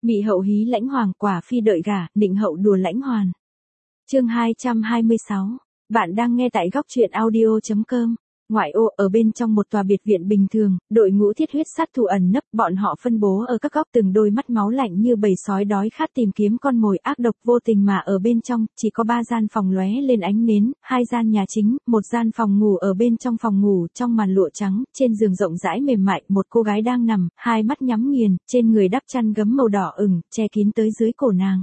Mị hậu hí lãnh hoàng, quả phi đợi gả, định hậu đùa lãnh hoàn. Chương 226. Bạn đang nghe tại góc truyện audio.com. Ngoại ô, ở bên trong một tòa biệt viện bình thường, đội ngũ thiết huyết sát thủ ẩn nấp, bọn họ phân bố ở các góc, từng đôi mắt máu lạnh như bầy sói đói khát tìm kiếm con mồi ác độc vô tình, mà ở bên trong chỉ có 3 gian phòng lóe lên ánh nến, 2 gian nhà chính, 1 gian phòng ngủ. Ở bên trong phòng ngủ, trong màn lụa trắng, trên giường rộng rãi mềm mại, một cô gái đang nằm, hai mắt nhắm nghiền, trên người đắp chăn gấm màu đỏ ửng, che kín tới dưới cổ nàng.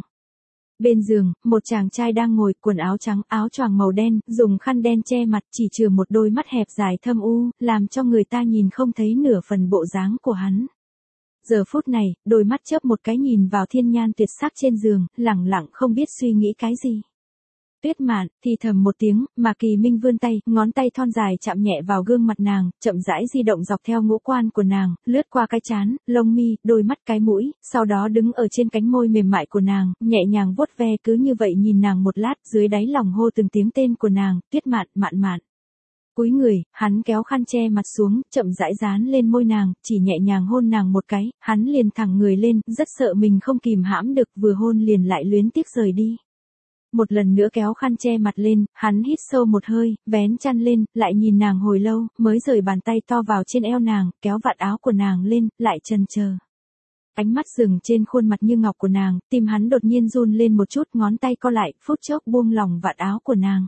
Bên giường, một chàng trai đang ngồi, quần áo trắng, áo choàng màu đen, dùng khăn đen che mặt, chỉ chừa một đôi mắt hẹp dài thâm u, làm cho người ta nhìn không thấy nửa phần bộ dáng của hắn. Giờ phút này, đôi mắt chớp một cái nhìn vào thiên nhan tuyệt sắc trên giường, lẳng lặng không biết suy nghĩ cái gì. Tuyết Mạn thì thầm một tiếng, mà Kỳ Minh vươn tay, ngón tay thon dài chạm nhẹ vào gương mặt nàng, chậm rãi di động dọc theo ngũ quan của nàng, lướt qua cái trán, lông mi, đôi mắt, cái mũi, sau đó đứng ở trên cánh môi mềm mại của nàng, nhẹ nhàng vuốt ve, cứ như vậy nhìn nàng một lát, dưới đáy lòng hô từng tiếng tên của nàng, Tuyết Mạn, Mạn Mạn. Cúi người, hắn kéo khăn che mặt xuống, chậm rãi dán lên môi nàng, chỉ nhẹ nhàng hôn nàng một cái, hắn liền thẳng người lên, rất sợ mình không kìm hãm được, vừa hôn liền lại luyến tiếc rời đi. Một lần nữa kéo khăn che mặt lên, hắn hít sâu một hơi, vén chăn lên, lại nhìn nàng hồi lâu, mới rời bàn tay to vào trên eo nàng, kéo vạt áo của nàng lên, lại chần chờ. Ánh mắt dừng trên khuôn mặt như ngọc của nàng, tim hắn đột nhiên run lên một chút, ngón tay co lại, phút chốc buông lỏng vạt áo của nàng.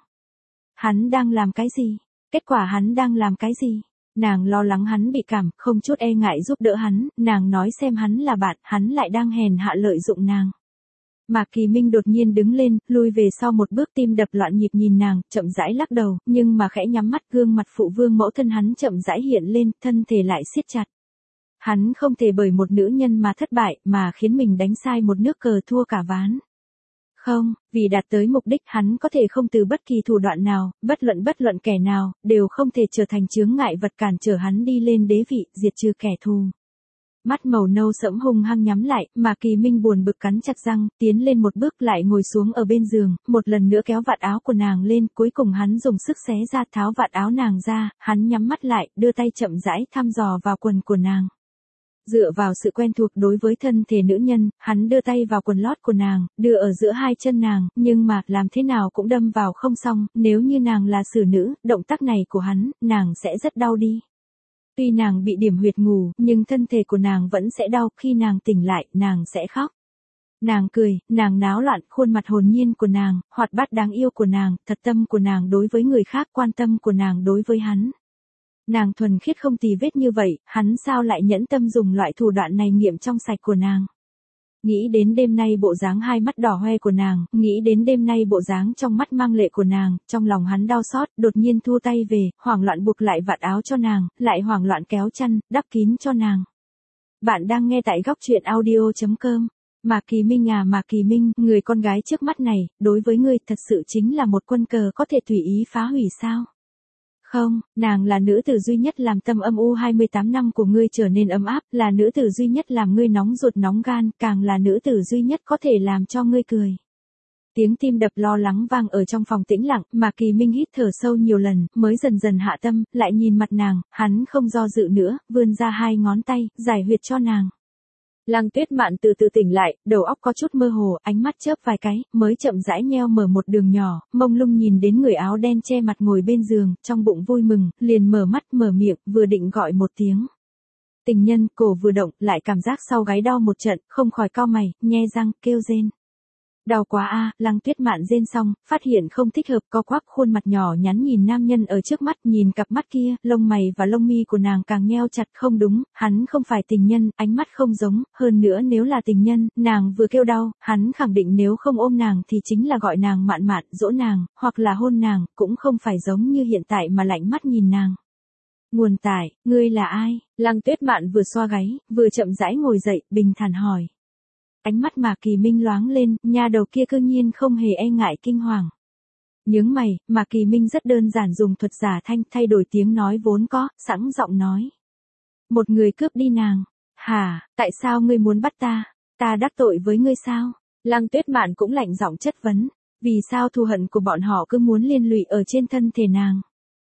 Hắn đang làm cái gì? Kết quả hắn đang làm cái gì? Nàng lo lắng hắn bị cảm, không chút e ngại giúp đỡ hắn, nàng nói xem hắn là bạn, hắn lại đang hèn hạ lợi dụng nàng. Mạc Kỳ Minh đột nhiên đứng lên, lùi về sau một bước, tim đập loạn nhịp nhìn nàng, chậm rãi lắc đầu, nhưng mà khẽ nhắm mắt, gương mặt phụ vương mẫu thân hắn chậm rãi hiện lên, thân thể lại siết chặt. Hắn không thể bởi một nữ nhân mà thất bại, mà khiến mình đánh sai một nước cờ thua cả ván. Không, vì đạt tới mục đích hắn có thể không từ bất kỳ thủ đoạn nào, bất luận kẻ nào, đều không thể trở thành chướng ngại vật cản trở hắn đi lên đế vị, diệt trừ kẻ thù. Mắt màu nâu sẫm hung hăng nhắm lại, mà Kỳ Minh buồn bực cắn chặt răng, tiến lên một bước lại ngồi xuống ở bên giường, một lần nữa kéo vạt áo của nàng lên, cuối cùng hắn dùng sức xé ra, tháo vạt áo nàng ra, hắn nhắm mắt lại, đưa tay chậm rãi thăm dò vào quần của nàng. Dựa vào sự quen thuộc đối với thân thể nữ nhân, hắn đưa tay vào quần lót của nàng, đưa ở giữa hai chân nàng, nhưng mà làm thế nào cũng đâm vào không xong, nếu như nàng là xử nữ, động tác này của hắn, nàng sẽ rất đau đi. Tuy nàng bị điểm huyệt ngủ, nhưng thân thể của nàng vẫn sẽ đau, khi nàng tỉnh lại, nàng sẽ khóc. Nàng cười, nàng náo loạn, khuôn mặt hồn nhiên của nàng, hoạt bát đáng yêu của nàng, thật tâm của nàng đối với người khác, quan tâm của nàng đối với hắn. Nàng thuần khiết không tì vết như vậy, hắn sao lại nhẫn tâm dùng loại thủ đoạn này nghiệm trong sạch của nàng. Nghĩ đến đêm nay bộ dáng hai mắt đỏ hoe của nàng, nghĩ đến đêm nay bộ dáng trong mắt mang lệ của nàng, trong lòng hắn đau xót, đột nhiên thu tay về, hoảng loạn buộc lại vạt áo cho nàng, lại hoảng loạn kéo chăn, đắp kín cho nàng. Bạn đang nghe tại góc truyện audio.com. Mạc Kỳ Minh à, Mạc Kỳ Minh, người con gái trước mắt này, đối với ngươi thật sự chính là một quân cờ có thể tùy ý phá hủy sao? Không, nàng là nữ tử duy nhất làm tâm âm u 28 năm của ngươi trở nên ấm áp, là nữ tử duy nhất làm ngươi nóng ruột nóng gan, càng là nữ tử duy nhất có thể làm cho ngươi cười. Tiếng tim đập lo lắng vang ở trong phòng tĩnh lặng, mà Kỳ Minh hít thở sâu nhiều lần, mới dần dần hạ tâm, lại nhìn mặt nàng, hắn không do dự nữa, vươn ra 2 ngón tay, giải huyệt cho nàng. Lăng Tuyết Mạn từ từ tỉnh lại, đầu óc có chút mơ hồ, ánh mắt chớp vài cái, mới chậm rãi nheo mở một đường nhỏ, mông lung nhìn đến người áo đen che mặt ngồi bên giường, trong bụng vui mừng, liền mở mắt mở miệng, vừa định gọi một tiếng. Tình nhân, cổ vừa động, lại cảm giác sau gáy đau một trận, không khỏi cau mày, nhe răng, kêu rên. Đau quá a, Lăng Tuyết Mạn rên xong, phát hiện không thích hợp, co quắp khuôn mặt nhỏ nhắn nhìn nam nhân ở trước mắt, nhìn cặp mắt kia, lông mày và lông mi của nàng càng nheo chặt, không đúng, hắn không phải tình nhân, ánh mắt không giống, hơn nữa nếu là tình nhân, nàng vừa kêu đau, hắn khẳng định nếu không ôm nàng thì chính là gọi nàng Mạn Mạn, dỗ nàng, hoặc là hôn nàng, cũng không phải giống như hiện tại mà lạnh mắt nhìn nàng. Nguồn tải, ngươi là ai? Lăng Tuyết Mạn vừa xoa gáy, vừa chậm rãi ngồi dậy, bình thản hỏi. Ánh mắt Mạc Kỳ Minh loáng lên, nha đầu kia cư nhiên không hề e ngại kinh hoàng. Nhướng mày, Mạc Kỳ Minh rất đơn giản dùng thuật giả thanh thay đổi tiếng nói vốn có, sẵn giọng nói. Một người cướp đi nàng. Hả, tại sao ngươi muốn bắt ta? Ta đắc tội với ngươi sao? Lăng Tuyết Mạn cũng lạnh giọng chất vấn. Vì sao thù hận của bọn họ cứ muốn liên lụy ở trên thân thể nàng?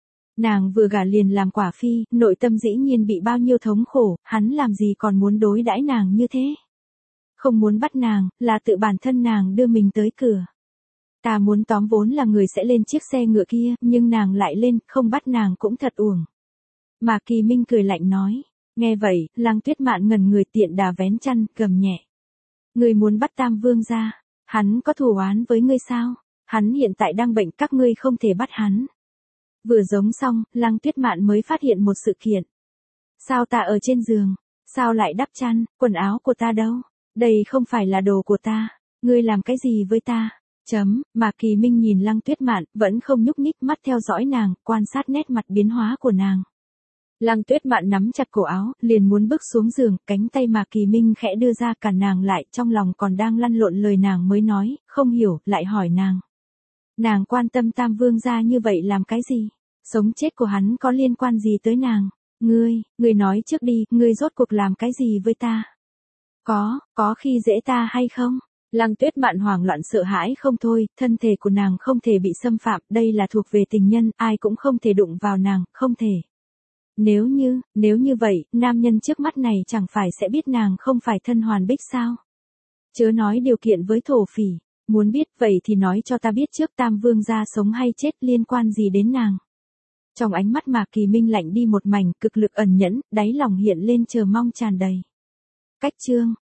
Nàng vừa gả liền làm quả phi, nội tâm dĩ nhiên bị bao nhiêu thống khổ, hắn làm gì còn muốn đối đãi nàng như thế? không muốn bắt nàng, là tự bản thân nàng đưa mình tới cửa. Ta muốn tóm vốn là người sẽ lên chiếc xe ngựa kia, nhưng nàng lại lên, không bắt nàng cũng thật uổng. Mà Kỳ Minh cười lạnh nói. Nghe vậy, Lăng Tuyết Mạn ngẩn người tiện đà vén chăn, gầm nhẹ. Ngươi muốn bắt Tam Vương ra, hắn có thù oán với ngươi sao? Hắn hiện tại đang bệnh, các ngươi không thể bắt hắn. Vừa giống xong, Lăng Tuyết Mạn mới phát hiện một sự kiện. Sao ta ở trên giường? Sao lại đắp chăn, quần áo của ta đâu? Đây không phải là đồ của ta. Ngươi làm cái gì với ta? Mà Kỳ Minh nhìn Lăng Tuyết Mạn, vẫn không nhúc nhích, mắt theo dõi nàng, quan sát nét mặt biến hóa của nàng. Lăng Tuyết Mạn nắm chặt cổ áo, liền muốn bước xuống giường, cánh tay mà Kỳ Minh khẽ đưa ra cản nàng lại, trong lòng còn đang lăn lộn lời nàng mới nói, không hiểu, lại hỏi nàng. Nàng quan tâm Tam Vương gia như vậy làm cái gì? Sống chết của hắn có liên quan gì tới nàng? Ngươi nói trước đi, ngươi rốt cuộc làm cái gì với ta? Có khi dễ ta hay không? Lăng Tuyết Mạn hoảng loạn sợ hãi không thôi, thân thể của nàng không thể bị xâm phạm, đây là thuộc về tình nhân, ai cũng không thể đụng vào nàng, không thể. Nếu như vậy, nam nhân trước mắt này chẳng phải sẽ biết nàng không phải thân hoàn bích sao? Chớ nói điều kiện với thổ phỉ, muốn biết vậy thì nói cho ta biết trước Tam Vương gia sống hay chết liên quan gì đến nàng. Trong ánh mắt Mạc Kỳ Minh lạnh đi một mảnh, cực lực ẩn nhẫn, đáy lòng hiện lên chờ mong tràn đầy. Cách chương